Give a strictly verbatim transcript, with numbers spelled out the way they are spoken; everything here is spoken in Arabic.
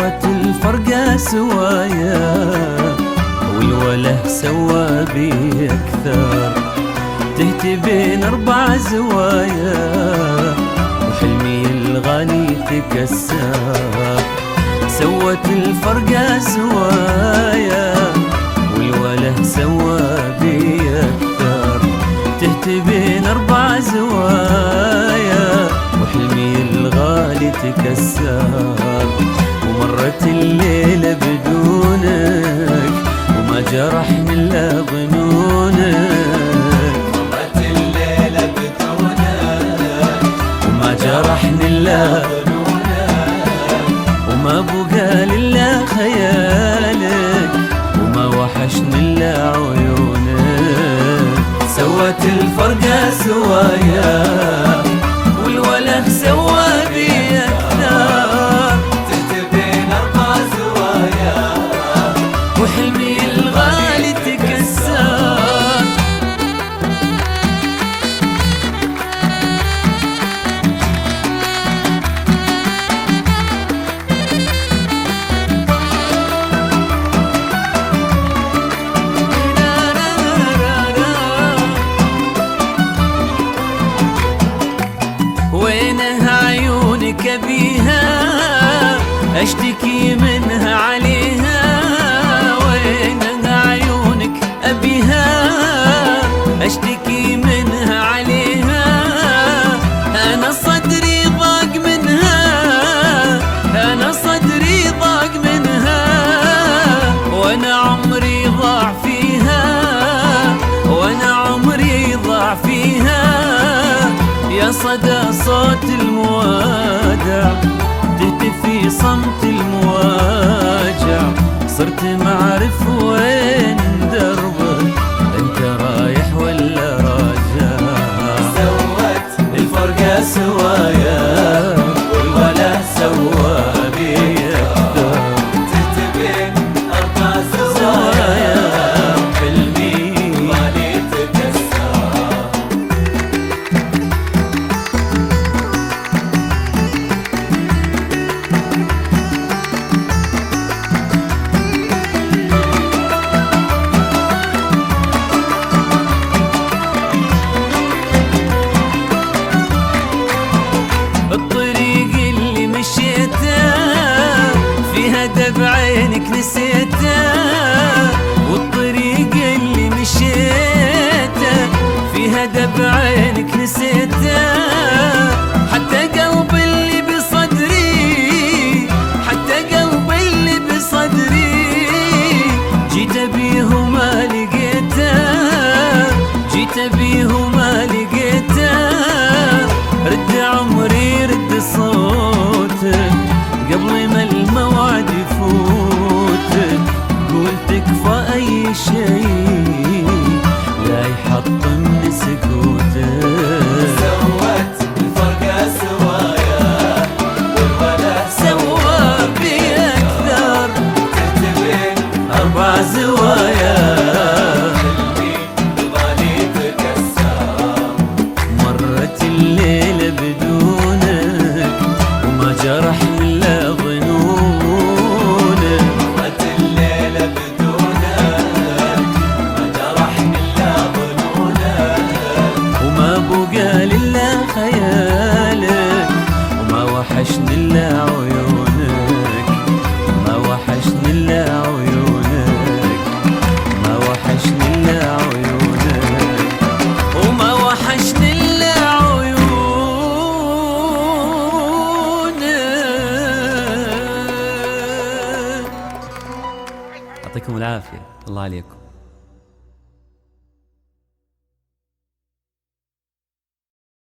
مرت الفرقة سوايا والوله سوى بي أكثر. تهت بين أربع زوايا وحلمي الغالي تكسر. سوت الفرقة سوايا والوله سوى بي أكثر. تهت بين أربع زوايا وحلمي الغالي تكسر. ومرت الليلة بدونك وما جرحني إلا ظنونك. مرت الليلة بدونك وما جرحني إلا ظنونك. وما بقى إلا خيالك وما وحشني إلا عيونك. سوت الفرقة سوايا والوله سوى بي أكثر. تهت بين أربع زوايا وحلمي الغالي تكسر. وينها عيونك بيها أشتكي منها عليها. وينها عيونك أبيها أشتكي منها عليها. أنا صدري ضاق منها أنا صدري ضاق منها. وأنا عمري ضاع فيها وأنا عمري ضاع فيها. يا صدى صوت الموادع تهتف في صمت المواجع. صرت معرف وين دربك انت رايح ولا راجع. سوت الفرقة سوايا والوله سوى بي أكثر. تهت بين أربع زوايا حلمي غالي تكسر. الطريق اللي مشيته فيها دب عينك نسيته. والطريق اللي مشيته فيها دب عينك نسيته. حتى قلب اللي بصدري حتى قلب اللي بصدري جيت بيه وما لقيته. جيت بيه وما لقيته. رد عمري رد صوتك قبل ما الموعد يفوتك. قول تكفى أي شيء لا يحطمني سكوتك. سوت الفرقة سوايا والوله سوى بي أكثر. تهت بين أربع زوايا حلمي الغالي تكسر. مرت الليلة بدونك وما جرحني إلا ظنونك. مرت الليلة بدونك ما جرحني إلا ظنونك. وما بقى إلا خيالك وما وحشني إلا عيونك. ما وحشني إلا عيونك. ما وحشني إلا عيونك. وما وحشني إلا عيونك. يعطيكم العافية. الله عليكم.